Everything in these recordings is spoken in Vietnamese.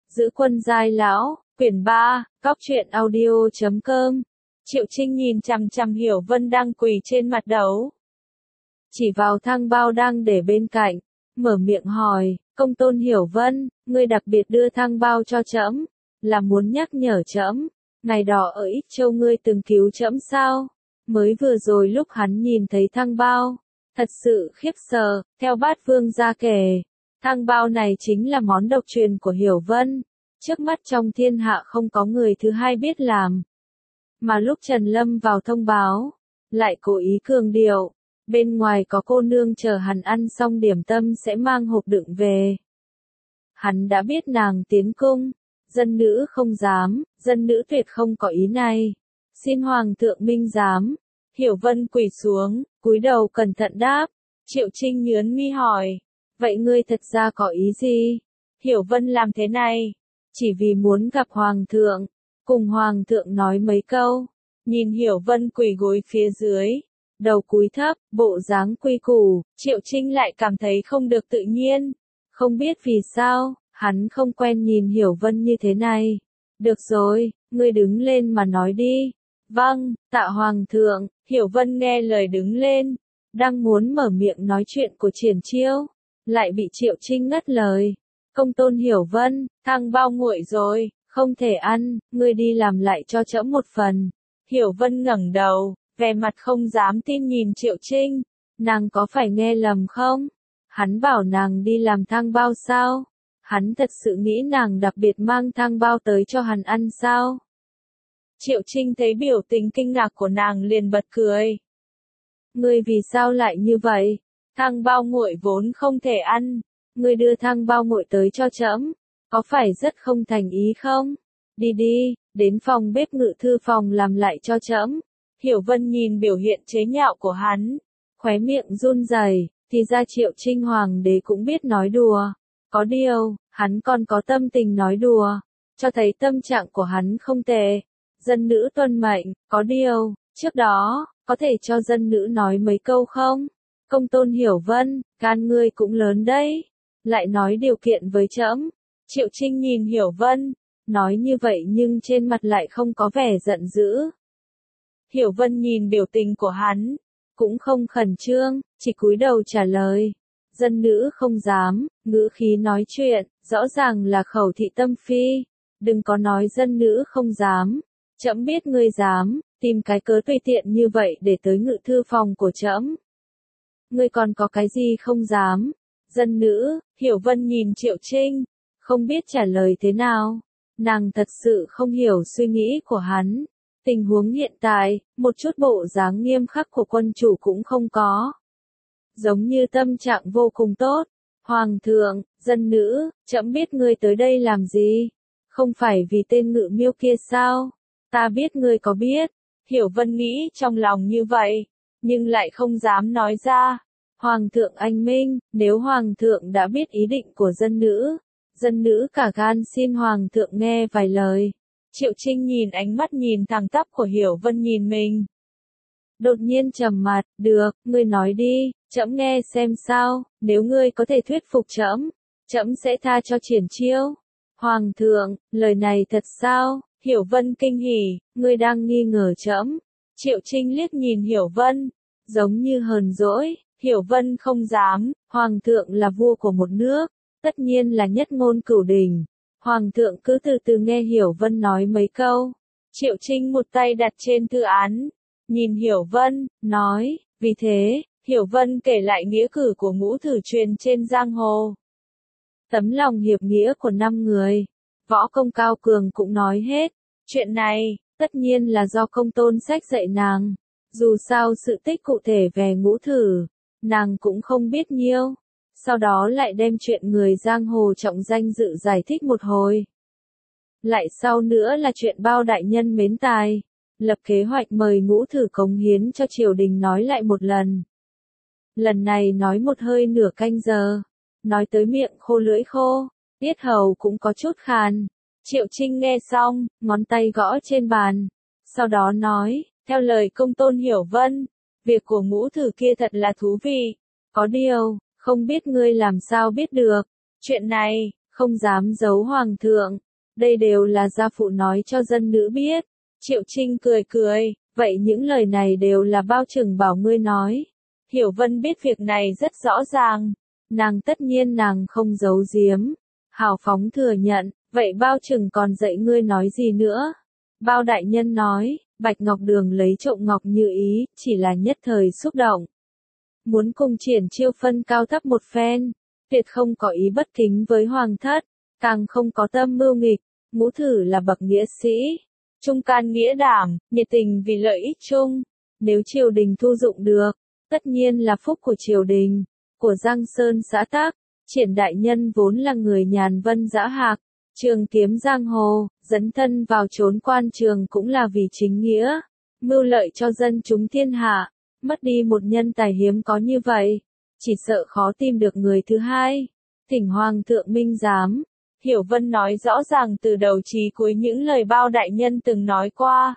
Giữ quân giai lão, quyển 3, cóc truyện audio.com. Triệu Trinh nhìn chằm chằm Hiểu Vân đang quỳ trên mặt đấu. Chỉ vào thang bao đang để bên cạnh, mở miệng hỏi, công tôn Hiểu Vân, ngươi đặc biệt đưa thang bao cho trẫm, là muốn nhắc nhở trẫm, ngày đó ở Ích Châu ngươi từng cứu trẫm sao? Mới vừa rồi lúc hắn nhìn thấy thang bao, thật sự khiếp sợ, theo Bát Vương gia kể. Thang bao này chính là món độc truyền của Hiểu Vân, trước mắt trong thiên hạ không có người thứ hai biết làm. Mà lúc Trần Lâm vào thông báo, lại cố ý cường điệu, bên ngoài có cô nương chờ hắn ăn xong điểm tâm sẽ mang hộp đựng về. Hắn đã biết nàng tiến cung, dân nữ không dám, dân nữ tuyệt không có ý này. Xin Hoàng thượng minh giám. Hiểu Vân quỳ xuống, cúi đầu cẩn thận đáp. Triệu Trinh nhướng mi hỏi, vậy ngươi thật ra có ý gì? Hiểu Vân làm thế này, chỉ vì muốn gặp Hoàng thượng, cùng Hoàng thượng nói mấy câu. Nhìn Hiểu Vân quỳ gối phía dưới, đầu cúi thấp, bộ dáng quy củ, Triệu Trinh lại cảm thấy không được tự nhiên. Không biết vì sao, hắn không quen nhìn Hiểu Vân như thế này. Được rồi, ngươi đứng lên mà nói đi. Vâng, tạ Hoàng thượng. Hiểu Vân nghe lời đứng lên, đang muốn mở miệng nói chuyện của Triển Chiêu, lại bị Triệu Trinh ngắt lời. Công tôn Hiểu Vân, thang bao nguội rồi, không thể ăn, ngươi đi làm lại cho trẫm một phần. Hiểu Vân ngẩng đầu, vẻ mặt không dám tin nhìn Triệu Trinh, nàng có phải nghe lầm không? Hắn bảo nàng đi làm thang bao sao? Hắn thật sự nghĩ nàng đặc biệt mang thang bao tới cho hắn ăn sao? Triệu Trinh thấy biểu tình kinh ngạc của nàng liền bật cười. Ngươi vì sao lại như vậy? Thang bao nguội vốn không thể ăn, ngươi đưa thang bao nguội tới cho trẫm, có phải rất không thành ý không? Đi đi, đến phòng bếp ngự thư phòng làm lại cho trẫm. Hiểu Vân nhìn biểu hiện chế nhạo của hắn, khóe miệng run rẩy, thì ra Triệu Trinh Hoàng đế cũng biết nói đùa. Có điều, hắn còn có tâm tình nói đùa, cho thấy tâm trạng của hắn không tệ. Dân nữ tuân mệnh, có điều, trước đó, có thể cho dân nữ nói mấy câu không? Công tôn Hiểu Vân, gan ngươi cũng lớn đấy, lại nói điều kiện với trẫm. Triệu Trinh nhìn Hiểu Vân, nói như vậy nhưng trên mặt lại không có vẻ giận dữ. Hiểu Vân nhìn biểu tình của hắn, cũng không khẩn trương, chỉ cúi đầu trả lời. Dân nữ không dám, ngữ khí nói chuyện, rõ ràng là khẩu thị tâm phi. Đừng có nói dân nữ không dám. Trẫm biết ngươi dám, tìm cái cớ tùy tiện như vậy để tới ngự thư phòng của trẫm. Ngươi còn có cái gì không dám? Dân nữ, Hiểu Vân nhìn Triệu Trinh, không biết trả lời thế nào. Nàng thật sự không hiểu suy nghĩ của hắn. Tình huống hiện tại, một chút bộ dáng nghiêm khắc của quân chủ cũng không có. Giống như tâm trạng vô cùng tốt. Hoàng thượng, dân nữ, trẫm biết ngươi tới đây làm gì? Không phải vì tên Ngự Miêu kia sao? Ta biết ngươi có biết. Hiểu Vân nghĩ trong lòng như vậy, nhưng lại không dám nói ra. Hoàng thượng anh minh, nếu Hoàng thượng đã biết ý định của dân nữ cả gan xin Hoàng thượng nghe vài lời. Triệu Trinh nhìn ánh mắt nhìn thẳng tắp của Hiểu Vân nhìn mình. Đột nhiên trầm mặt, được, ngươi nói đi, trẫm nghe xem sao, nếu ngươi có thể thuyết phục trẫm sẽ tha cho Triển Chiêu. Hoàng thượng, lời này thật sao? Hiểu Vân kinh hỉ, ngươi đang nghi ngờ trẫm. Triệu Trinh liếc nhìn Hiểu Vân, giống như hờn dỗi. Hiểu Vân không dám, Hoàng thượng là vua của một nước, tất nhiên là nhất ngôn cửu đình. Hoàng thượng cứ từ từ nghe Hiểu Vân nói mấy câu. Triệu Trinh một tay đặt trên thư án, nhìn Hiểu Vân, nói, vì thế, Hiểu Vân kể lại nghĩa cử của ngũ thử truyền trên giang hồ. Tấm lòng hiệp nghĩa của 5 người. Võ công cao cường cũng nói hết. Chuyện này, tất nhiên là do công tôn sách dạy nàng. Dù sao sự tích cụ thể về ngũ thử, nàng cũng không biết nhiều. Sau đó lại đem chuyện người giang hồ trọng danh dự giải thích một hồi. Lại sau nữa là chuyện bao đại nhân mến tài, lập kế hoạch mời ngũ thử cống hiến cho triều đình nói lại một lần. Lần này nói một hơi nửa canh giờ, nói tới miệng khô lưỡi khô, yết hầu cũng có chút khàn. Triệu Trinh nghe xong, ngón tay gõ trên bàn, sau đó nói, theo lời công tôn Hiểu Vân, việc của ngũ thử kia thật là thú vị, có điều, không biết ngươi làm sao biết được, chuyện này, không dám giấu hoàng thượng. Đây đều là gia phụ nói cho dân nữ biết. Triệu Trinh cười cười, vậy những lời này đều là bao trừng bảo ngươi nói. Hiểu Vân biết việc này rất rõ ràng. Nàng tất nhiên nàng không giấu giếm. Hào phóng thừa nhận, vậy bao trừng còn dạy ngươi nói gì nữa? Bao đại nhân nói, Bạch Ngọc Đường lấy trộm Ngọc Như Ý, chỉ là nhất thời xúc động. Muốn cùng triển chiêu phân cao thấp một phen, tuyệt không có ý bất kính với hoàng thất, càng không có tâm mưu nghịch. Ngũ thử là bậc nghĩa sĩ, trung can nghĩa đảm, nhiệt tình vì lợi ích chung. Nếu triều đình thu dụng được, tất nhiên là phúc của triều đình, của Giang Sơn xã tắc. Triển đại nhân vốn là người nhàn vân dã hạc, trường kiếm giang hồ, dấn thân vào chốn quan trường cũng là vì chính nghĩa, mưu lợi cho dân chúng thiên hạ. Mất đi một nhân tài hiếm có như vậy, chỉ sợ khó tìm được người thứ hai. Thỉnh hoàng thượng minh giám. Hiểu Vân nói rõ ràng từ đầu chí cuối những lời bao đại nhân từng nói qua.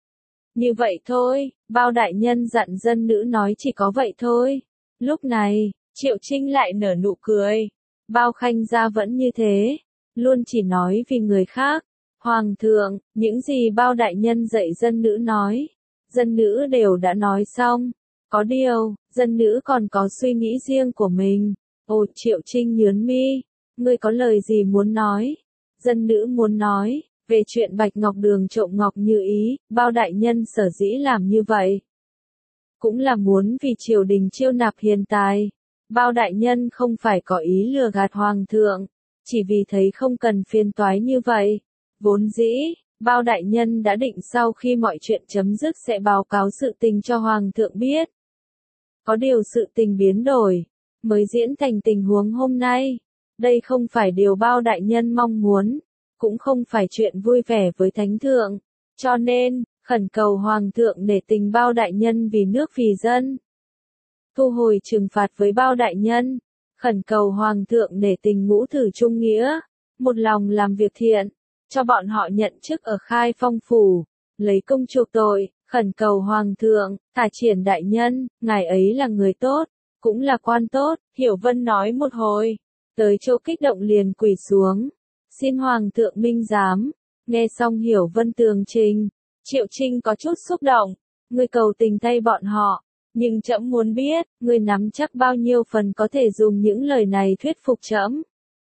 Như vậy thôi, bao đại nhân dặn dân nữ nói chỉ có vậy thôi. Lúc này, Triệu Trinh lại nở nụ cười. Bao khanh gia vẫn như thế, luôn chỉ nói vì người khác. Hoàng thượng, những gì bao đại nhân dạy dân nữ nói, dân nữ đều đã nói xong. Có điều, dân nữ còn có suy nghĩ riêng của mình. Ồ, Triệu Trinh nhướng mi, ngươi có lời gì muốn nói? Dân nữ muốn nói, về chuyện Bạch Ngọc Đường trộm Ngọc Như Ý, bao đại nhân sở dĩ làm như vậy. Cũng là muốn vì triều đình chiêu nạp hiền tài. Bao đại nhân không phải có ý lừa gạt hoàng thượng, chỉ vì thấy không cần phiền toái như vậy. Vốn dĩ, bao đại nhân đã định sau khi mọi chuyện chấm dứt sẽ báo cáo sự tình cho hoàng thượng biết. Có điều sự tình biến đổi, mới diễn thành tình huống hôm nay. Đây không phải điều bao đại nhân mong muốn, cũng không phải chuyện vui vẻ với thánh thượng. Cho nên, khẩn cầu hoàng thượng nể tình bao đại nhân vì nước vì dân. Thu hồi trừng phạt với bao đại nhân, khẩn cầu hoàng thượng nể tình ngũ thử trung nghĩa, một lòng làm việc thiện, cho bọn họ nhận chức ở Khai Phong phủ, lấy công chuộc tội, khẩn cầu hoàng thượng, thả Triển đại nhân, ngài ấy là người tốt, cũng là quan tốt. Hiểu Vân nói một hồi, tới chỗ kích động liền quỳ xuống, xin hoàng thượng minh giám. Nghe xong Hiểu Vân tường trình, Triệu Trinh có chút xúc động, ngươi cầu tình thay bọn họ. Nhưng trẫm muốn biết, ngươi nắm chắc bao nhiêu phần có thể dùng những lời này thuyết phục trẫm.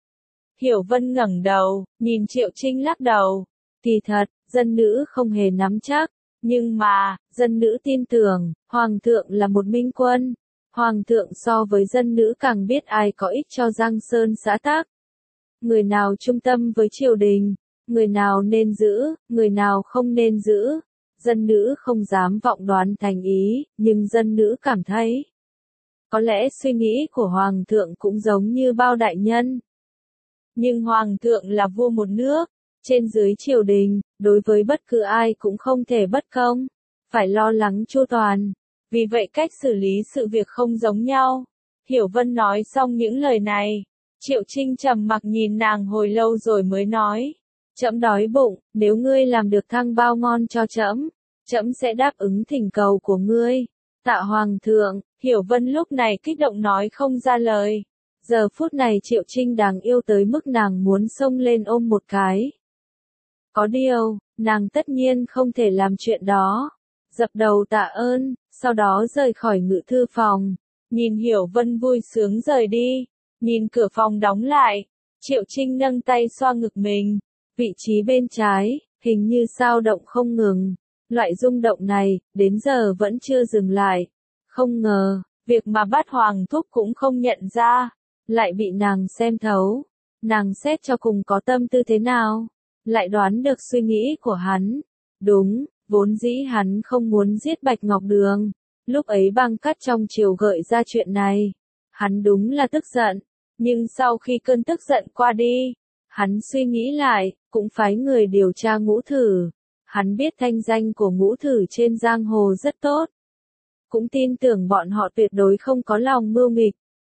Hiểu Vân ngẩng đầu, nhìn Triệu Trinh lắc đầu. Kỳ thật, dân nữ không hề nắm chắc, nhưng mà, dân nữ tin tưởng, hoàng thượng là một minh quân. Hoàng thượng so với dân nữ càng biết ai có ích cho Giang Sơn xã tắc. Người nào trung tâm với triều đình, người nào nên giữ, người nào không nên giữ. Dân nữ không dám vọng đoán thành ý, nhưng dân nữ cảm thấy, có lẽ suy nghĩ của hoàng thượng cũng giống như bao đại nhân. Nhưng hoàng thượng là vua một nước, trên dưới triều đình, đối với bất cứ ai cũng không thể bất công, phải lo lắng chu toàn. Vì vậy cách xử lý sự việc không giống nhau. Hiểu Vân nói xong những lời này, Triệu Trinh trầm mặc nhìn nàng hồi lâu rồi mới nói. Trẫm đói bụng, nếu ngươi làm được thăng bao ngon cho trẫm, trẫm sẽ đáp ứng thỉnh cầu của ngươi. Tạ hoàng thượng. Hiểu Vân lúc này kích động nói không ra lời. Giờ phút này Triệu Trinh đáng yêu tới mức nàng muốn xông lên ôm một cái. Có điều, nàng tất nhiên không thể làm chuyện đó. Dập đầu tạ ơn, sau đó rời khỏi ngự thư phòng. Nhìn Hiểu Vân vui sướng rời đi. Nhìn cửa phòng đóng lại, Triệu Trinh nâng tay xoa ngực mình. Vị trí bên trái, hình như dao động không ngừng. Loại rung động này, đến giờ vẫn chưa dừng lại. Không ngờ, việc mà Bát Hoàng Thúc cũng không nhận ra, lại bị nàng xem thấu. Nàng xét cho cùng có tâm tư thế nào, lại đoán được suy nghĩ của hắn. Đúng, vốn dĩ hắn không muốn giết Bạch Ngọc Đường. Lúc ấy băng cắt trong triều gợi ra chuyện này. Hắn đúng là tức giận, nhưng sau khi cơn tức giận qua đi, hắn suy nghĩ lại, cũng phái người điều tra Ngũ Thử. Hắn biết thanh danh của Ngũ Thử trên giang hồ rất tốt. Cũng tin tưởng bọn họ tuyệt đối không có lòng mưu nghịch.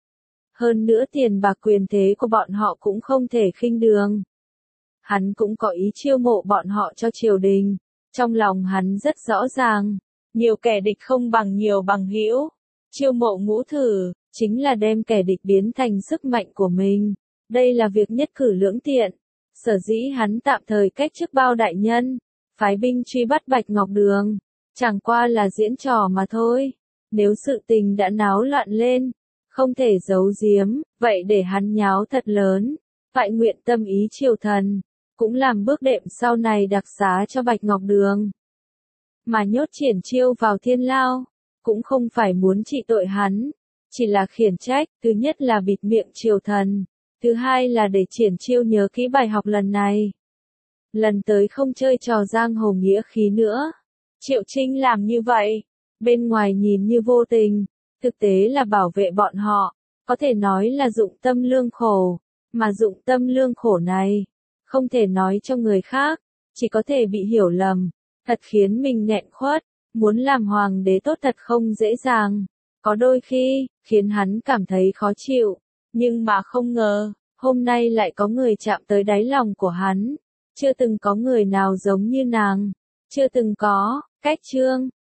Hơn nữa tiền bạc quyền thế của bọn họ cũng không thể khinh đường. Hắn cũng có ý chiêu mộ bọn họ cho triều đình. Trong lòng hắn rất rõ ràng, nhiều kẻ địch không bằng nhiều bằng hữu. Chiêu mộ Ngũ Thử, chính là đem kẻ địch biến thành sức mạnh của mình. Đây là việc nhất cử lưỡng tiện. Sở dĩ hắn tạm thời cách chức Bao đại nhân, phái binh truy bắt Bạch Ngọc Đường, chẳng qua là diễn trò mà thôi. Nếu sự tình đã náo loạn lên, không thể giấu giếm, vậy để hắn nháo thật lớn, vậy nguyện tâm ý triều thần, cũng làm bước đệm sau này đặc xá cho Bạch Ngọc Đường. Mà nhốt Triển Chiêu vào thiên lao, cũng không phải muốn trị tội hắn, chỉ là khiển trách, thứ nhất là bịt miệng triều thần, thứ hai là để Triển Chiêu nhớ kỹ bài học lần này. Lần tới không chơi trò giang hồ nghĩa khí nữa. Triệu Trinh làm như vậy, bên ngoài nhìn như vô tình, thực tế là bảo vệ bọn họ, có thể nói là dụng tâm lương khổ, mà dụng tâm lương khổ này, không thể nói cho người khác, chỉ có thể bị hiểu lầm, thật khiến mình nghẹn khuất, muốn làm hoàng đế tốt thật không dễ dàng, có đôi khi, khiến hắn cảm thấy khó chịu, nhưng mà không ngờ, hôm nay lại có người chạm tới đáy lòng của hắn, chưa từng có người nào giống như nàng, chưa từng có, cách chương.